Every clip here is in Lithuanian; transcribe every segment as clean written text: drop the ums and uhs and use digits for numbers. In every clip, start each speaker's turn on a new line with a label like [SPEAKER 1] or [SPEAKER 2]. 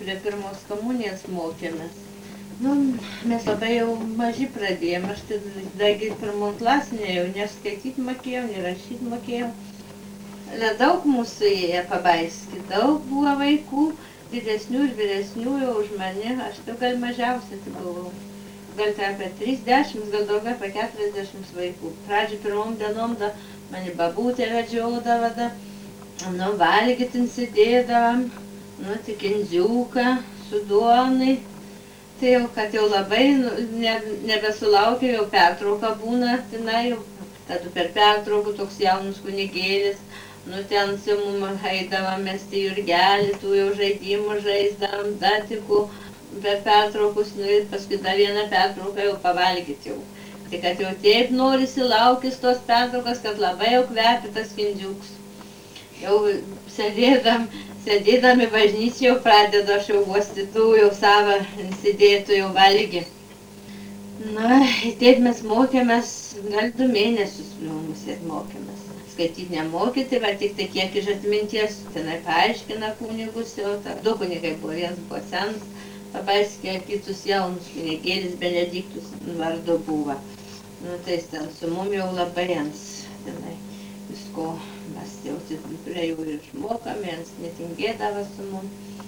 [SPEAKER 1] prie pirmos komunijos mokėmės. Nu, mes labai jau maži pradėjom, aš tai pirmom klasinė jau neskaityti mokėjau, nerašyti mokėjau. Daug mūsų ėjo pabaiski, daug buvo vaikų, didesnių ir vyresnių jau už mane, aš tai gal mažiausia tai buvau. Gal tai apie 30, gal daugiau apie 40 vaikų. Pradžių pirmom dienom mane babutė vedžiodavo, nu, valgyti sėdėdavom, nu, tik indziuką su duonai. Tai jau, kad jau labai nebesulaukia, jau pertrauka būna, tenai jau, tada per pertrauką toks jaunas kunigėlis, nu, ten su mum eidavom mesti jurgelį, tų jau žaidimų žaisdavom, datikų per pertraukus, nu, ir paskui dar vieną pertrauką jau pavalgyti jau. Tai kad jau taip norisi laukis tos pertraukos, kad labai jau kvepia tas kindziuks. Jau sėdėdami bažnyčiai jau pradedu aš jau uostytų, jau savo sėdėtų jau valgį. Na, taip mes mokėmės, gal 2 mėnesius mokėmės. Skaityti nemokyti, bet tik tai kiek iš atminties, tenai paaiškina kunigus jau, 2 kunigai buvo, vienas buvo senas, pabaiskė kitus jaunus kunigėlis, Benediktus vardu buvo. Nu, tai ten su mum jau labai jans, tenai visko. Mes jau prie jų ir išmokam, jiems netingėdavo su mum.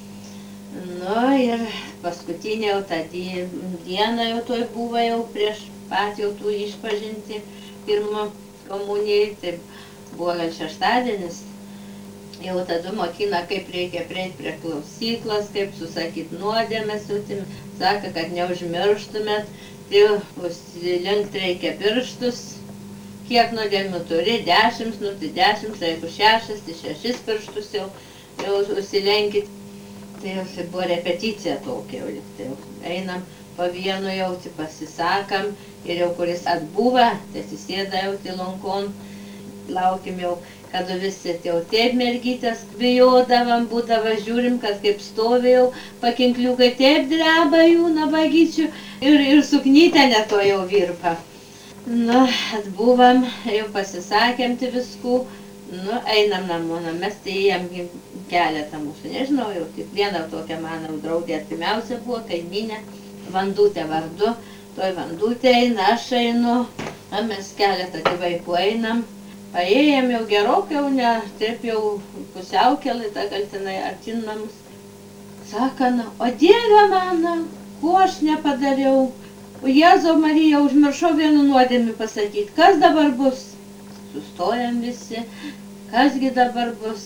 [SPEAKER 1] Nu ir paskutinė jau tą dieną jau toj buvo jau prieš pat jau tų išpažinti pirmo komunijai, tai buvo gal šeštadienis. Jau tada mokina, kaip reikia prieiti prie klausyklos, kaip susakyti nuodėmes, sako, kad neužmirštumėt, tai užsilenkt reikia pirštus. Kiek nuodėmių turi, 10, nu tai 10, jeigu 6, tai 6 pirštus jau užsilenkit. Tai jau buvo repeticija tokia jau liktai. Einam po vienu jau pasisakam ir jau kuris atbuva, tai atsisėda jau tylonkon, laukim jau, kad visi jau taip mergytės bijodavam, būdavo žiūrim, kad kaip stovėjau, pakinkliukai taip dreba jų nabagyčių ir suknytė ne to jau virpa. Nu, atbuvom, jau pasisakėm tai viskų, nu, einam namo, mes tai ėjom keletą mūsų, nežinau, jau tik viena tokia mano draugė artimiausia buvo, kaimynė, Vandutė vardu, toj Vandutė eina, aš einu, mes keletą tai vaikų einam, paėjom jau gerokai, jau ne, taip jau pusiaukelį, tą galtinai artin namus. Sako, o Dieve mano, ko aš nepadariau? O Jėzau Marija, užmiršau vienu nuodėmį pasakyti, kas dabar bus? Sustojam visi, kasgi dabar bus?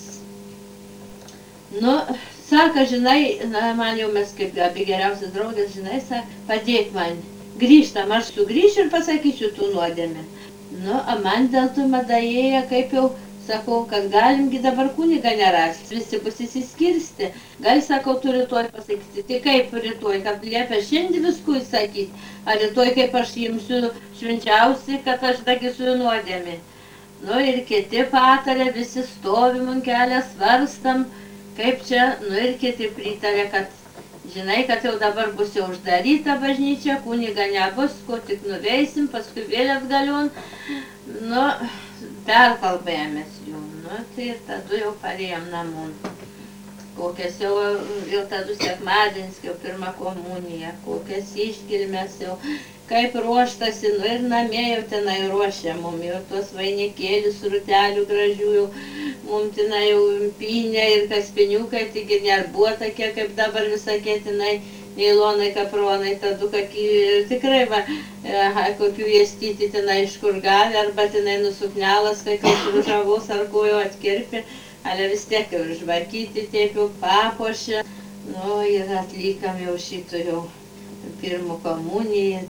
[SPEAKER 1] Nu, sako, žinai, man jau mes kaip abi geriausias draugės, žinai, sako, padėk man, grįžtam, aš sugrįšiu ir pasakysiu tų nuodėmį. Nu, man dėl to madaėja, kaip jau, sakau, kad galimgi dabar kunigą nerasti, visi bus įsiskirsti. Gal, sakau, tu rytoj pasakyti, tai kaip rytoj, kad liepia šiandien viskų įsakyti, ar rytoj kaip aš imsiu švenčiausi, kad aš dagysiu nuodėmį. Nu ir kiti patarė, visi stovim ant kelią, svarstam, kaip čia, nu ir kiti pritarė, kad žinai, kad jau dabar bus jau uždaryta bažnyčia, kuniga nebus, ko tik nuveisim, paskui vėl atgalion. Nu, perkalbėjomės jų, nu, tai tada jau parėjom namon. Kokias jau tada sekmadienis, jau pirmą komuniją, kokias iškilmes jau, kaip ruoštasi, nu ir namie jau tenai ruošia mum, jau tuos vainikėlius, rutelių gražių jau, mum tenai jau pynė ir kaspiniukai, taigi nebuvo tokie, kaip dabar visokie tenai, neilonai, kapronai, tada tikrai va, kokių jėstyti tenai iš kur gali, arba tenai nusuknelas, kai ružavos ar kojo atkirpi, ale vis tiek jau žvakyti, taip jau papuošė. Nu ir atlikam jau šito jau pirmą komuniją.